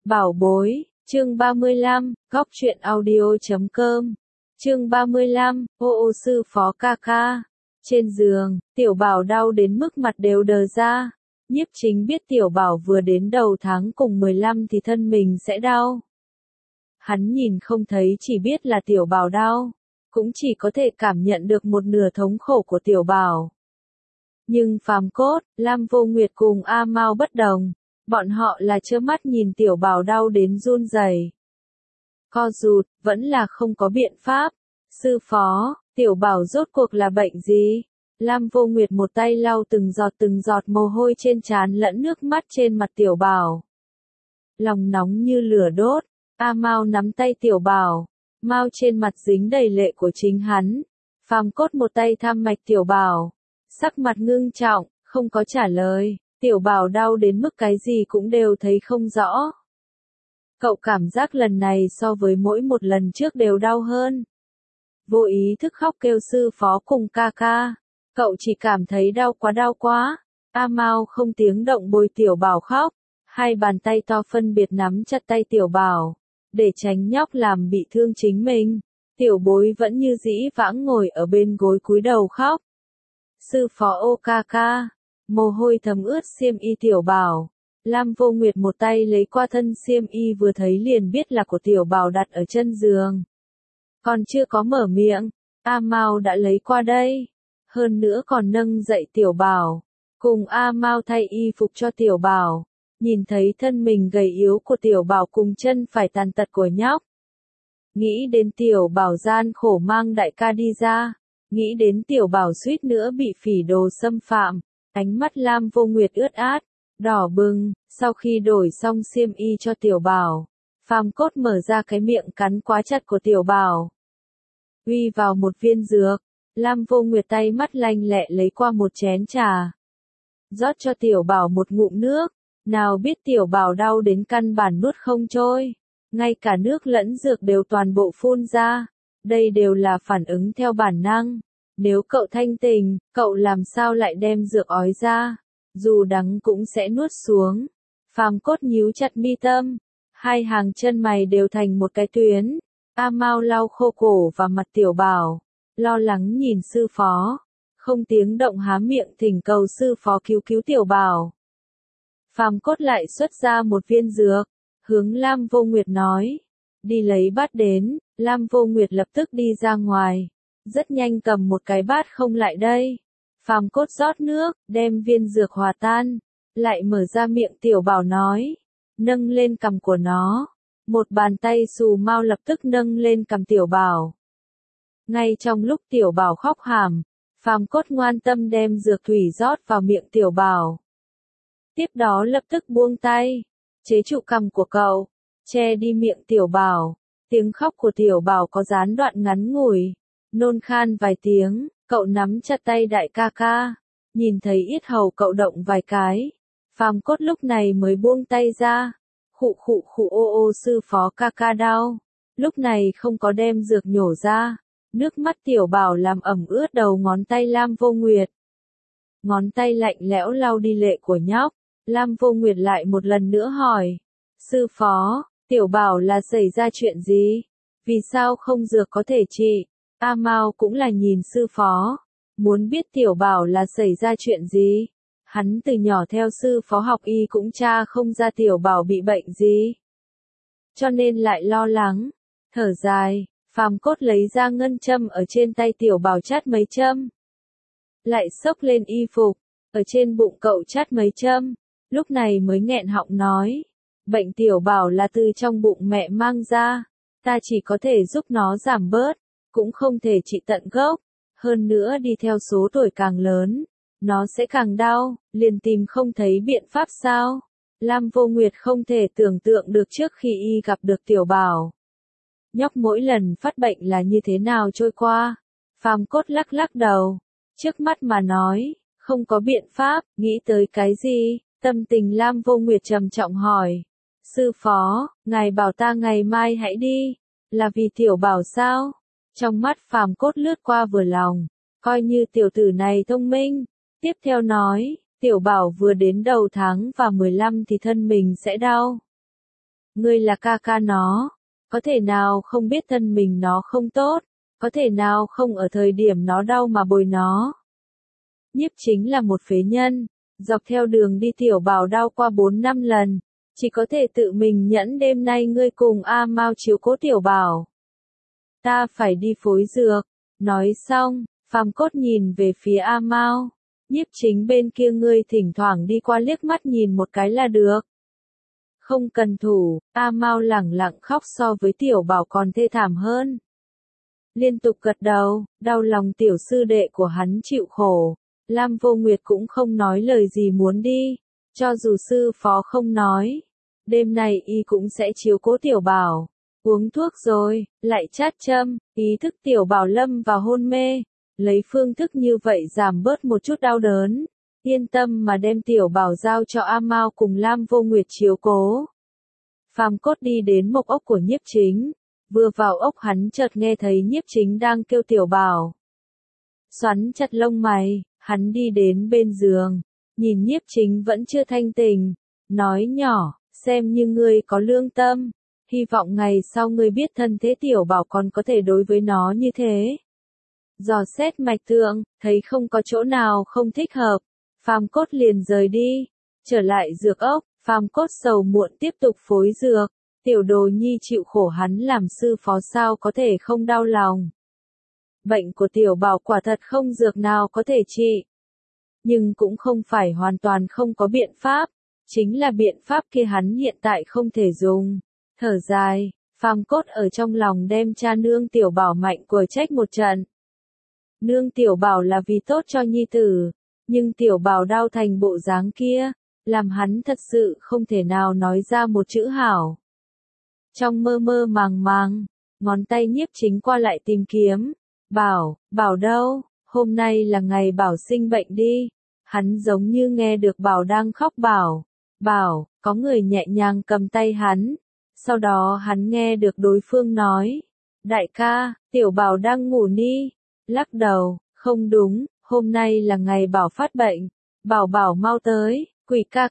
Bảo bối, chương 35, góc truyện audio.com. Chương 35, ô sư phó ca ca. Trên giường, Tiểu Bảo đau đến mức mặt đều đờ ra. Nhiếp Chính biết Tiểu Bảo vừa đến đầu tháng cùng 15 thì thân mình sẽ đau. Hắn nhìn không thấy chỉ biết là Tiểu Bảo đau, cũng chỉ có thể cảm nhận được một nửa thống khổ của Tiểu Bảo. Nhưng Phàm Cốt, Lam Vô Nguyệt cùng A Mao bất đồng. Bọn họ là trơ mắt nhìn Tiểu Bảo đau đến run rẩy, co rụt, vẫn là không có biện pháp. Sư phó, Tiểu Bảo rốt cuộc là bệnh gì? Lam Vô Nguyệt một tay lau từng giọt mồ hôi trên trán lẫn nước mắt trên mặt Tiểu Bảo. Lòng nóng như lửa đốt, A Mao nắm tay Tiểu Bảo, Mao trên mặt dính đầy lệ của chính hắn. Phàm Cốt một tay thăm mạch Tiểu Bảo, sắc mặt ngưng trọng, không có trả lời. Tiểu Bảo đau đến mức cái gì cũng đều thấy không rõ. Cậu cảm giác lần này so với mỗi một lần trước đều đau hơn. Vô ý thức khóc kêu sư phó cùng ca ca. Cậu chỉ cảm thấy đau quá. A Mao không tiếng động bồi Tiểu Bảo khóc. Hai bàn tay to phân biệt nắm chặt tay Tiểu Bảo, để tránh nhóc làm bị thương chính mình. Tiểu bối vẫn như dĩ vãng ngồi ở bên gối cúi đầu khóc. Sư phó ô ca ca. Mồ hôi thấm ướt xiêm y Tiểu Bảo. Lam Vô Nguyệt một tay lấy qua thân xiêm y vừa thấy liền biết là của Tiểu Bảo đặt ở chân giường. Còn chưa có mở miệng, A Mao đã lấy qua đây. Hơn nữa còn nâng dậy Tiểu Bảo, cùng A Mao thay y phục cho Tiểu Bảo. Nhìn thấy thân mình gầy yếu của Tiểu Bảo cùng chân phải tàn tật của nhóc. Nghĩ đến Tiểu Bảo gian khổ mang đại ca đi ra. Nghĩ đến Tiểu Bảo suýt nữa bị phỉ đồ xâm phạm. Ánh mắt Lam Vô Nguyệt ướt át, đỏ bừng. Sau khi đổi xong xiêm y cho Tiểu Bảo, Phàm Cốt mở ra cái miệng cắn quá chặt của Tiểu Bảo, uy vào một viên dược. Lam Vô Nguyệt tay mắt lanh lẹ lấy qua một chén trà, rót cho Tiểu Bảo một ngụm nước. Nào biết Tiểu Bảo đau đến căn bản nuốt không trôi, ngay cả nước lẫn dược đều toàn bộ phun ra. Đây đều là phản ứng theo bản năng. Nếu cậu thanh tình, cậu làm sao lại đem dược ói ra? Dù đắng cũng sẽ nuốt xuống. Phàm Cốt nhíu chặt mi tâm, hai hàng chân mày đều thành một cái tuyến. A Mao lau khô cổ và mặt Tiểu Bảo, lo lắng nhìn sư phó, không tiếng động há miệng thỉnh cầu sư phó cứu Tiểu Bảo. Phàm Cốt lại xuất ra một viên dược, hướng Lam Vô Nguyệt nói, đi lấy bát đến. Lam Vô Nguyệt lập tức đi ra ngoài, rất nhanh cầm một cái bát không lại đây. Phàm Cốt rót nước, đem viên dược hòa tan, lại mở ra miệng Tiểu Bảo nói, nâng lên cằm của nó. Một bàn tay xù mau lập tức nâng lên cằm Tiểu Bảo. Ngay trong lúc Tiểu Bảo khóc hàm, Phàm Cốt ngoan tâm đem dược thủy rót vào miệng Tiểu Bảo. Tiếp đó lập tức buông tay, chế trụ cằm của cậu, che đi miệng Tiểu Bảo. Tiếng khóc của Tiểu Bảo có gián đoạn ngắn ngủi, nôn khan vài tiếng. Cậu nắm chặt tay đại ca ca, nhìn thấy yết hầu cậu động vài cái. Phàm Cốt lúc này mới buông tay ra. Khụ ô sư phó ca ca đau. Lúc này không có đem dược nhổ ra. Nước mắt Tiểu Bảo làm ẩm ướt đầu ngón tay Lam Vô Nguyệt. Ngón tay lạnh lẽo lau đi lệ của nhóc. Lam Vô Nguyệt lại một lần nữa hỏi, sư phó, Tiểu Bảo là xảy ra chuyện gì? Vì sao không dược có thể trị? A Mao cũng là nhìn sư phó, muốn biết Tiểu Bảo là xảy ra chuyện gì. Hắn từ nhỏ theo sư phó học y cũng tra không ra Tiểu Bảo bị bệnh gì, cho nên lại lo lắng. Thở dài, Phàm Cốt lấy ra ngân châm ở trên tay Tiểu Bảo chát mấy châm, lại xốc lên y phục, ở trên bụng cậu chát mấy châm. Lúc này mới nghẹn họng nói, bệnh Tiểu Bảo là từ trong bụng mẹ mang ra, ta chỉ có thể giúp nó giảm bớt, cũng không thể trị tận gốc. Hơn nữa đi theo số tuổi càng lớn, nó sẽ càng đau, liền tìm không thấy biện pháp sao? Lam Vô Nguyệt không thể tưởng tượng được trước khi y gặp được Tiểu Bảo, nhóc mỗi lần phát bệnh là như thế nào trôi qua. Phàm Cốt lắc đầu, trước mắt mà nói, không có biện pháp. Nghĩ tới cái gì? Tâm tình Lam Vô Nguyệt trầm trọng hỏi, sư phó, ngài bảo ta ngày mai hãy đi, là vì Tiểu Bảo sao? Trong mắt Phàm Cốt lướt qua vừa lòng, coi như tiểu tử này thông minh. Tiếp theo nói, Tiểu Bảo vừa đến đầu tháng và 15 thì thân mình sẽ đau. Ngươi là ca ca nó, có thể nào không biết thân mình nó không tốt, có thể nào không ở thời điểm nó đau mà bồi nó. Nhiếp Chính là một phế nhân, dọc theo đường đi Tiểu Bảo đau qua 4-5 lần, chỉ có thể tự mình nhẫn đêm nay ngươi cùng A Mao chiếu cố Tiểu Bảo. Ta phải đi phối dược. Nói xong, Phàm Cốt nhìn về phía A Mao. Nhiếp Chính bên kia ngươi thỉnh thoảng đi qua liếc mắt nhìn một cái là được. Không cần thủ, A Mao lẳng lặng khóc so với Tiểu Bảo còn thê thảm hơn. Liên tục gật đầu, đau lòng tiểu sư đệ của hắn chịu khổ. Lam Vô Nguyệt cũng không nói lời gì muốn đi, cho dù sư phó không nói. Đêm nay y cũng sẽ chiếu cố Tiểu Bảo. Uống thuốc rồi, lại chát châm, ý thức Tiểu Bảo lâm vào hôn mê. Lấy phương thức như vậy giảm bớt một chút đau đớn. Yên tâm mà đem Tiểu Bảo giao cho A Mao cùng Lam Vô Nguyệt chiếu cố. Phàm Cốt đi đến mộc ốc của Nhiếp Chính. Vừa vào ốc hắn chợt nghe thấy Nhiếp Chính đang kêu Tiểu Bảo. Xoắn chặt lông mày, hắn đi đến bên giường, nhìn Nhiếp Chính vẫn chưa thanh tỉnh, nói nhỏ, xem như ngươi có lương tâm, hy vọng ngày sau ngươi biết thân thế Tiểu Bảo còn có thể đối với nó như thế. Dò xét mạch tượng, thấy không có chỗ nào không thích hợp, Phàm Cốt liền rời đi, trở lại dược ốc, Phàm Cốt sầu muộn tiếp tục phối dược. Tiểu Đồ Nhi chịu khổ hắn làm sư phó sao có thể không đau lòng. Bệnh của Tiểu Bảo quả thật không dược nào có thể trị. Nhưng cũng không phải hoàn toàn không có biện pháp. Chính là biện pháp kia hắn hiện tại không thể dùng. Thở dài, Phàm Cốt ở trong lòng đem cha nương Tiểu Bảo mạnh của trách một trận. Nương Tiểu Bảo là vì tốt cho nhi tử. Nhưng Tiểu Bảo đau thành bộ dáng kia. Làm hắn thật sự không thể nào nói ra một chữ hảo. Trong mơ mơ màng màng, ngón tay Nhiếp Chính qua lại tìm kiếm. Bảo đâu, hôm nay là ngày Bảo sinh bệnh đi. Hắn giống như nghe được Bảo đang khóc Bảo, có người nhẹ nhàng cầm tay hắn. Sau đó hắn nghe được đối phương nói. Đại ca, Tiểu Bảo đang ngủ ni. Lắc đầu, không đúng, hôm nay là ngày Bảo phát bệnh. Bảo mau tới, quỷ ca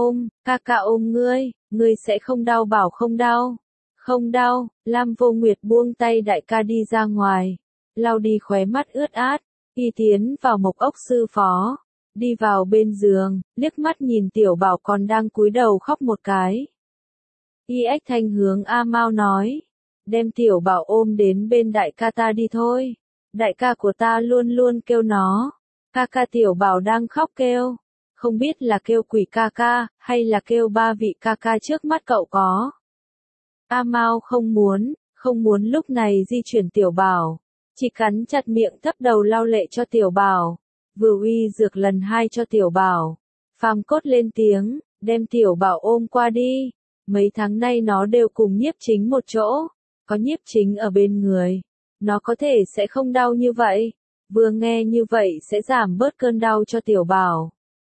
ca ôm ngươi sẽ không đau. Bảo không đau. Không đau, Lam Vô Nguyệt buông tay đại ca đi ra ngoài, lau đi khóe mắt ướt át, y tiến vào mộc ốc sư phó, đi vào bên giường, liếc mắt nhìn Tiểu Bảo còn đang cúi đầu khóc một cái. Y ếch thanh hướng A Mao nói, đem Tiểu Bảo ôm đến bên đại ca ta đi thôi, đại ca của ta luôn luôn kêu nó, ca Tiểu Bảo đang khóc kêu, không biết là kêu quỷ ca hay là kêu ba vị ca trước mắt cậu có. A Mao không muốn lúc này di chuyển Tiểu Bảo, chỉ cắn chặt miệng thấp đầu lau lệ cho Tiểu Bảo, vừa uy dược lần 2 cho Tiểu Bảo. Phàm Cốt lên tiếng, đem Tiểu Bảo ôm qua đi, mấy tháng nay nó đều cùng Nhiếp Chính một chỗ, có Nhiếp Chính ở bên người, nó có thể sẽ không đau như vậy, vừa nghe như vậy sẽ giảm bớt cơn đau cho Tiểu Bảo.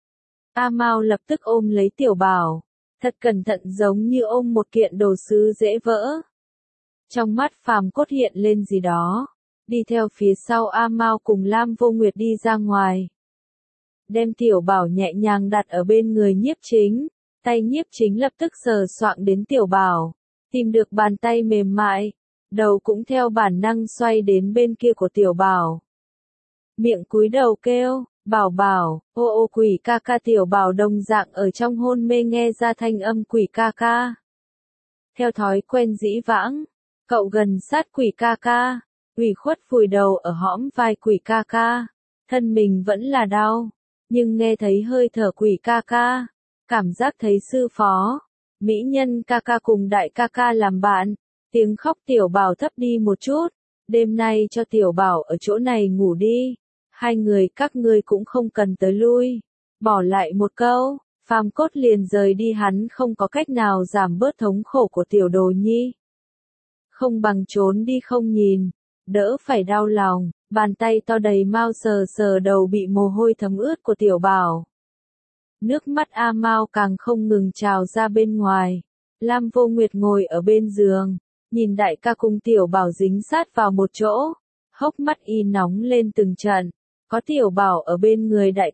A Mao lập tức ôm lấy Tiểu Bảo. Thật cẩn thận giống như ôm một kiện đồ sứ dễ vỡ. Trong mắt Phàm Cốt hiện lên gì đó. Đi theo phía sau A Mao cùng Lam Vô Nguyệt đi ra ngoài. Đem Tiểu Bảo nhẹ nhàng đặt ở bên người Nhiếp Chính. Tay Nhiếp Chính lập tức sờ soạng đến Tiểu Bảo. Tìm được bàn tay mềm mại. Đầu cũng theo bản năng xoay đến bên kia của Tiểu Bảo. Miệng cúi đầu kêu. Bảo, ô quỷ ca Tiểu Bảo đồng dạng ở trong hôn mê nghe ra thanh âm quỷ ca. Theo thói quen dĩ vãng, cậu gần sát quỷ ca, ủy khuất vùi đầu ở hõm vai quỷ ca, thân mình vẫn là đau, nhưng nghe thấy hơi thở quỷ ca, cảm giác thấy sư phó, mỹ nhân ca cùng đại ca làm bạn, tiếng khóc Tiểu Bảo thấp đi một chút, đêm nay cho Tiểu Bảo ở chỗ này ngủ đi. Hai người các ngươi cũng không cần tới lui. Bỏ lại một câu, Phàm Cốt liền rời đi hắn không có cách nào giảm bớt thống khổ của Tiểu Đồ Nhi. Không bằng trốn đi không nhìn, đỡ phải đau lòng, bàn tay to đầy Mao sờ đầu bị mồ hôi thấm ướt của Tiểu Bảo. Nước mắt A Mao càng không ngừng trào ra bên ngoài. Lam Vô Nguyệt ngồi ở bên giường, nhìn đại ca cùng Tiểu Bảo dính sát vào một chỗ, hốc mắt y nóng lên từng trận. Có Tiểu Bảo ở bên người đại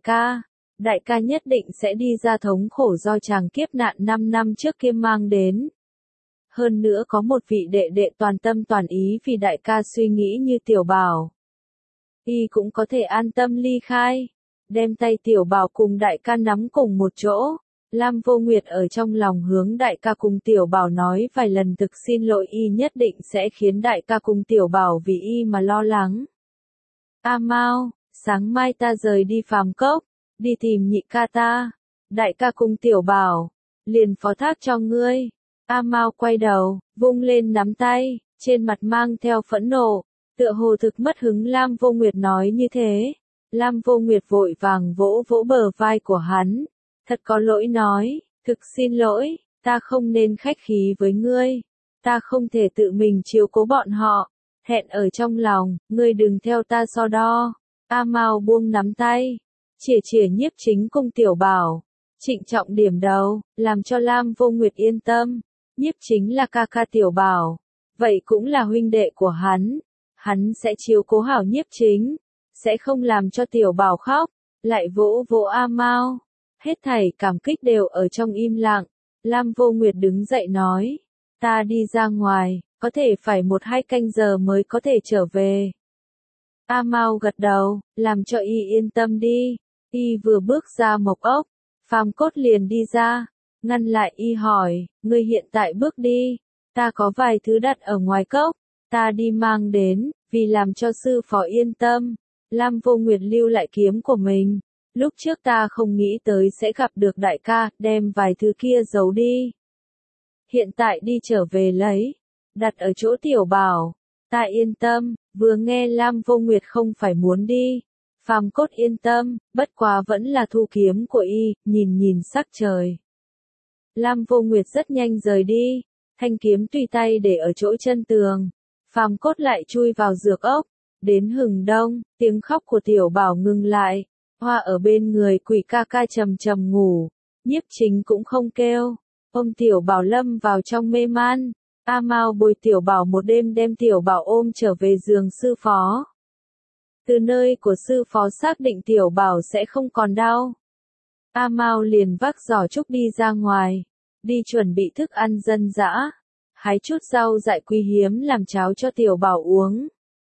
ca nhất định sẽ đi ra thống khổ do chàng kiếp nạn 5 năm trước kia mang đến. Hơn nữa có một vị đệ đệ toàn tâm toàn ý vì đại ca suy nghĩ như Tiểu Bảo. Y cũng có thể an tâm ly khai, đem tay Tiểu Bảo cùng đại ca nắm cùng một chỗ. Lam Vô Nguyệt ở trong lòng hướng đại ca cùng Tiểu Bảo nói vài lần thực xin lỗi, y nhất định sẽ khiến đại ca cùng Tiểu Bảo vì y mà lo lắng. A Mao, sáng mai ta rời đi Phàm Cốc, đi tìm nhị ca ta. Đại ca cùng Tiểu Bảo, liền phó thác cho ngươi. A Mao quay đầu, vung lên nắm tay, trên mặt mang theo phẫn nộ, tựa hồ thực mất hứng. Lam Vô Nguyệt nói như thế. Lam Vô Nguyệt vội vàng vỗ vỗ bờ vai của hắn, thật có lỗi nói, thực xin lỗi, ta không nên khách khí với ngươi, ta không thể tự mình chiếu cố bọn họ, hẹn ở trong lòng, ngươi đừng theo ta so đo. A Mao buông nắm tay, chỉa Nhiếp Chính cùng Tiểu Bảo, trịnh trọng điểm đầu, làm cho Lam Vô Nguyệt yên tâm. Nhiếp Chính là ca ca Tiểu Bảo, vậy cũng là huynh đệ của hắn sẽ chiếu cố hảo Nhiếp Chính, sẽ không làm cho Tiểu Bảo khóc. Lại vỗ vỗ A Mao, hết thảy cảm kích đều ở trong im lặng. Lam Vô Nguyệt đứng dậy nói, ta đi ra ngoài, có thể phải 1-2 canh giờ mới có thể trở về. A Mao gật đầu, làm cho y yên tâm đi. Y vừa bước ra mộc ốc, Phàm Cốt liền đi ra, ngăn lại y hỏi, ngươi hiện tại bước đi, ta có vài thứ đặt ở ngoài cốc, ta đi mang đến, vì làm cho sư phó yên tâm. Lam Vô Nguyệt lưu lại kiếm của mình, lúc trước ta không nghĩ tới sẽ gặp được đại ca, đem vài thứ kia giấu đi. Hiện tại đi trở về lấy, đặt ở chỗ Tiểu Bảo, ta yên tâm. Vừa nghe Lam Vô Nguyệt không phải muốn đi, Phàm Cốt yên tâm, bất quá vẫn là thu kiếm của y, nhìn sắc trời. Lam Vô Nguyệt rất nhanh rời đi, thanh kiếm tùy tay để ở chỗ chân tường. Phàm Cốt lại chui vào dược ốc, đến hừng đông, tiếng khóc của Tiểu Bảo ngừng lại, Hoa ở bên người Quỷ ca ca trầm trầm ngủ, Nhiếp Chính cũng không kêu, ôm Tiểu Bảo lâm vào trong mê man. A Mao bồi Tiểu Bảo một đêm đem Tiểu Bảo ôm trở về giường sư phó. Từ nơi của sư phó xác định Tiểu Bảo sẽ không còn đau. A Mao liền vác giỏ trúc đi ra ngoài, đi chuẩn bị thức ăn dân dã, hái chút rau dại quý hiếm làm cháo cho Tiểu Bảo uống.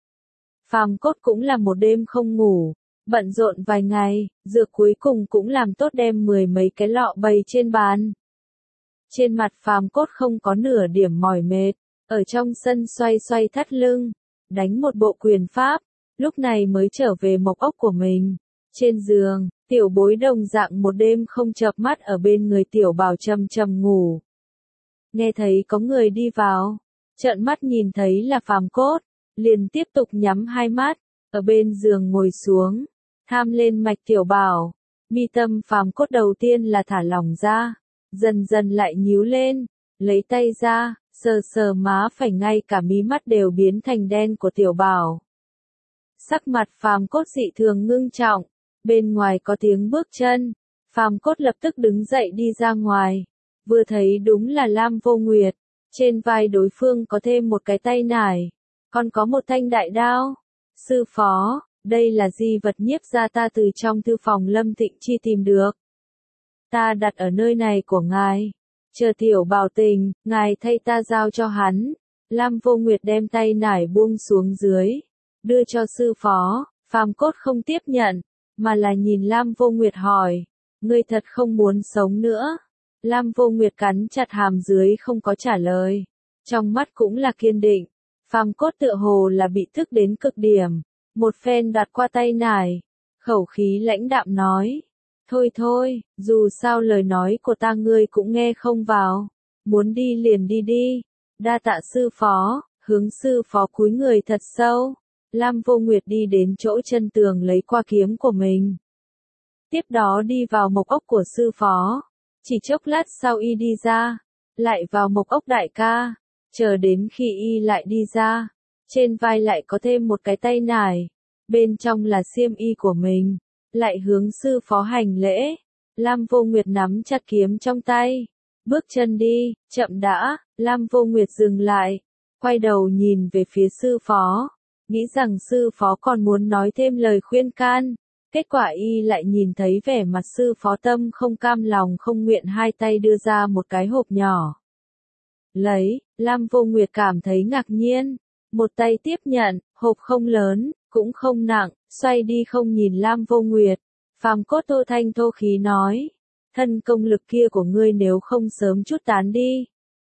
Phàm Cốt cũng là một đêm không ngủ, bận rộn vài ngày, dược cuối cùng cũng làm tốt, đem 10 mấy cái lọ bày trên bàn. Trên mặt Phàm Cốt không có nửa điểm mỏi mệt, ở trong sân xoay xoay thắt lưng, đánh một bộ quyền pháp, lúc này mới trở về mộc ốc của mình. Trên giường, Tiểu Bối đồng dạng một đêm không chợp mắt ở bên người Tiểu Bảo trầm trầm ngủ. Nghe thấy có người đi vào, trợn mắt nhìn thấy là Phàm Cốt, liền tiếp tục nhắm hai mắt, ở bên giường ngồi xuống, tham lên mạch Tiểu Bảo. Mi tâm Phàm Cốt đầu tiên là thả lỏng ra, dần dần lại nhíu lên, lấy tay ra, sờ sờ má phải, ngay cả mí mắt đều biến thành đen của Tiểu Bảo. Sắc mặt Phàm Cốt dị thường ngưng trọng, bên ngoài có tiếng bước chân, Phàm Cốt lập tức đứng dậy đi ra ngoài, vừa thấy đúng là Lam Vô Nguyệt, trên vai đối phương có thêm một cái tay nải, còn có một thanh đại đao. Sư phó, đây là di vật Nhiếp gia ta từ trong thư phòng Lâm Tịnh Chi tìm được. Ta đặt ở nơi này của ngài, chờ Tiểu Bảo tỉnh, ngài thay ta giao cho hắn. Lam Vô Nguyệt đem tay nải buông xuống dưới, đưa cho sư phó. Phàm Cốt không tiếp nhận, mà là nhìn Lam Vô Nguyệt hỏi, ngươi thật không muốn sống nữa? Lam Vô Nguyệt cắn chặt hàm dưới không có trả lời, trong mắt cũng là kiên định. Phàm Cốt tựa hồ là bị tức đến cực điểm, một phen đặt qua tay nải, khẩu khí lãnh đạm nói, thôi, dù sao lời nói của ta ngươi cũng nghe không vào, muốn đi liền đi đi, đa tạ sư phó. Hướng sư phó cúi người thật sâu, Lam Vô Nguyệt đi đến chỗ chân tường lấy qua kiếm của mình. Tiếp đó đi vào mộc ốc của sư phó, chỉ chốc lát sau y đi ra, lại vào mộc ốc đại ca, chờ đến khi y lại đi ra, trên vai lại có thêm một cái tay nải, bên trong là xiêm y của mình, lại hướng sư phó hành lễ. Lam Vô Nguyệt nắm chặt kiếm trong tay, bước chân đi, chậm đã. Lam Vô Nguyệt dừng lại, quay đầu nhìn về phía sư phó, nghĩ rằng sư phó còn muốn nói thêm lời khuyên can, kết quả y lại nhìn thấy vẻ mặt sư phó tâm không cam lòng không nguyện, hai tay đưa ra một cái hộp nhỏ. Lấy, Lam Vô Nguyệt cảm thấy ngạc nhiên. Một tay tiếp nhận, hộp không lớn, cũng không nặng, xoay đi không nhìn Lam Vô Nguyệt. Phàm Cốt thô thanh thô khí nói. Thân công lực kia của ngươi nếu không sớm chút tán đi.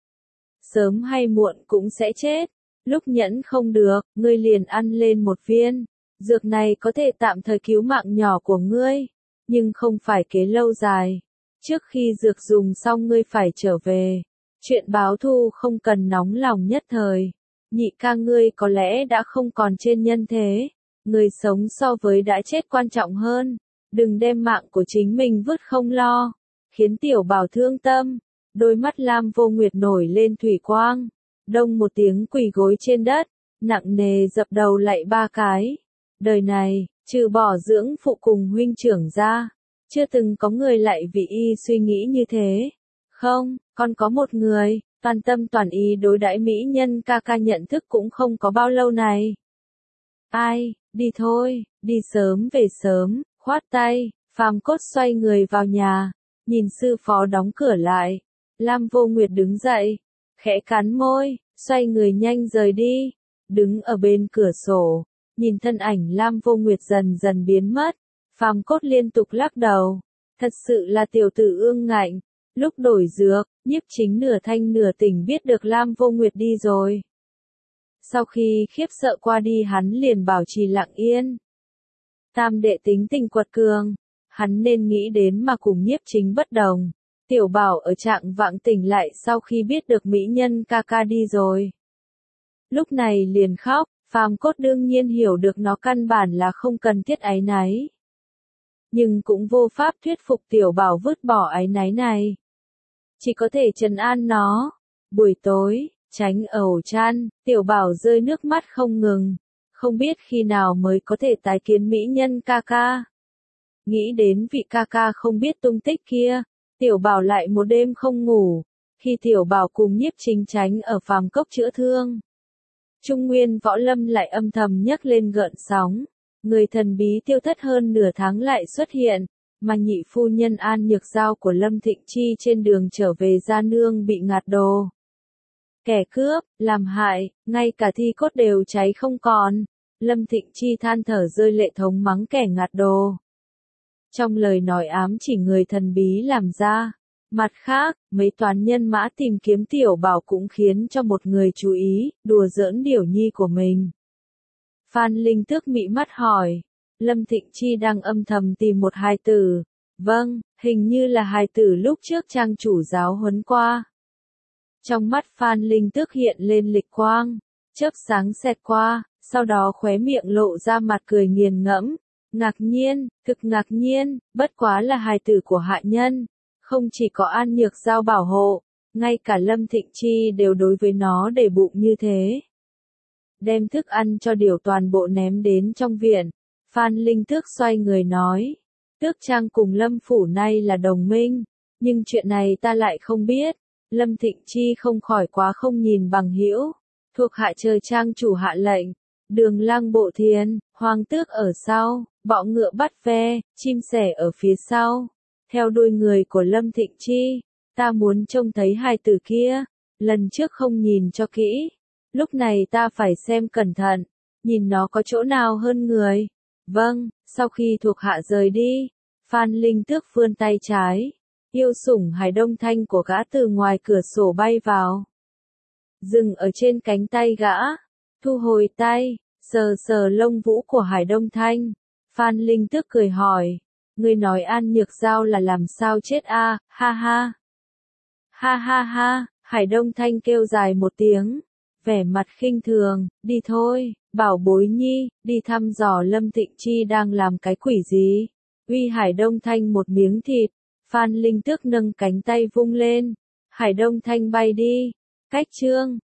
Sớm hay muộn cũng sẽ chết. Lúc nhẫn không được, ngươi liền ăn lên một viên. Dược này có thể tạm thời cứu mạng nhỏ của ngươi, nhưng không phải kế lâu dài. Trước khi dược dùng xong ngươi phải trở về. Chuyện báo thù không cần nóng lòng nhất thời. Nhị ca ngươi có lẽ đã không còn trên nhân thế. Người sống so với đã chết quan trọng hơn. Đừng đem mạng của chính mình vứt không lo. Khiến tiểu bảo thương tâm. Đôi mắt Lam Vô Nguyệt nổi lên thủy quang. Đông một tiếng quỳ gối trên đất. Nặng nề dập đầu lạy 3 cái. Đời này, trừ bỏ dưỡng phụ cùng huynh trưởng ra. Chưa từng có người lại vì y suy nghĩ như thế. Không, còn có một người, toàn tâm toàn ý đối đãi mỹ nhân ca ca nhận thức cũng không có bao lâu này. Ai, đi thôi, đi sớm về sớm, khoát tay, Phàm Cốt xoay người vào nhà, nhìn sư phó đóng cửa lại. Lam Vô Nguyệt đứng dậy, khẽ cắn môi, xoay người nhanh rời đi, đứng ở bên cửa sổ, nhìn thân ảnh Lam Vô Nguyệt dần dần biến mất. Phàm Cốt liên tục lắc đầu, thật sự là tiểu tử ương ngạnh. Lúc đổi dược, Nhiếp Chính nửa thanh nửa tỉnh biết được Lam Vô Nguyệt đi rồi. Sau khi khiếp sợ qua đi hắn liền bảo trì lặng yên. Tam đệ tính tình quật cường, hắn nên nghĩ đến mà cùng Nhiếp Chính bất đồng. Tiểu bảo ở trạng vạng tỉnh lại sau khi biết được mỹ nhân ca ca đi rồi. Lúc này liền khóc, Phàm Cốt đương nhiên hiểu được nó căn bản là không cần thiết áy náy. Nhưng cũng vô pháp thuyết phục tiểu bảo vứt bỏ áy náy này. Chỉ có thể trấn an nó. Buổi tối, tránh ở ổ chăn, tiểu bảo rơi nước mắt không ngừng. Không biết khi nào mới có thể tái kiến mỹ nhân ca ca. Nghĩ đến vị ca ca không biết tung tích kia, tiểu bảo lại một đêm không ngủ. Khi tiểu bảo cùng Nhiếp Chính tránh ở phàm cốc chữa thương, Trung Nguyên Võ Lâm lại âm thầm nhấc lên gợn sóng. Người thần bí tiêu thất hơn nửa tháng lại xuất hiện, mà nhị phu nhân An Nhược Giao của Lâm Thịnh Chi trên đường trở về gia nương bị ngạt đồ. Kẻ cướp, làm hại, ngay cả thi cốt đều cháy không còn. Lâm Thịnh Chi than thở rơi lệ thống mắng kẻ ngạt đồ. Trong lời nói ám chỉ người thần bí làm ra. Mặt khác, mấy toán nhân mã tìm kiếm tiểu bảo cũng khiến cho một người chú ý, đùa giỡn điểu nhi của mình. Phan Linh Tước mị mắt hỏi, Lâm Thịnh Chi đang âm thầm tìm một hài tử. Vâng, hình như là hài tử lúc trước trang chủ giáo huấn qua. Trong mắt Phan Linh Tước hiện lên lịch quang, chớp sáng xẹt qua, sau đó khóe miệng lộ ra mặt cười nghiền ngẫm. Ngạc nhiên, thực ngạc nhiên, bất quá là hài tử của hạ nhân. Không chỉ có An Nhược Giao bảo hộ, ngay cả Lâm Thịnh Chi đều đối với nó để bụng như thế. Đem thức ăn cho điểu toàn bộ ném đến trong viện. Phan Linh Tước xoay người nói. Tước Trang cùng Lâm Phủ nay là đồng minh, nhưng chuyện này ta lại không biết. Lâm Thịnh Chi không khỏi quá không nhìn bằng hữu. Thuộc hạ chờ Trang chủ hạ lệnh. Đường Lăng bộ thiền, Hoàng Tước ở sau, bọ ngựa bắt ve, chim sẻ ở phía sau. Theo đuôi người của Lâm Thịnh Chi, ta muốn trông thấy hài tử kia. Lần trước không nhìn cho kỹ. Lúc này ta phải xem cẩn thận, nhìn nó có chỗ nào hơn người. Vâng, sau khi thuộc hạ rời đi, Phan Linh Tước vươn tay trái, yêu sủng Hải Đông Thanh của gã từ ngoài cửa sổ bay vào. Dừng ở trên cánh tay gã, thu hồi tay, sờ sờ lông vũ của Hải Đông Thanh. Phan Linh Tước cười hỏi, ngươi nói An Nhược Giao là làm sao chết a? Ha ha. Ha ha ha, Hải Đông Thanh kêu dài một tiếng. Vẻ mặt khinh thường, đi thôi, bảo bối nhi, đi thăm dò Lâm Thịnh Chi đang làm cái quỷ gì. Uy Hải Đông Thanh một miếng thịt, Phan Linh Tước nâng cánh tay vung lên, Hải Đông Thanh bay đi. Cách chương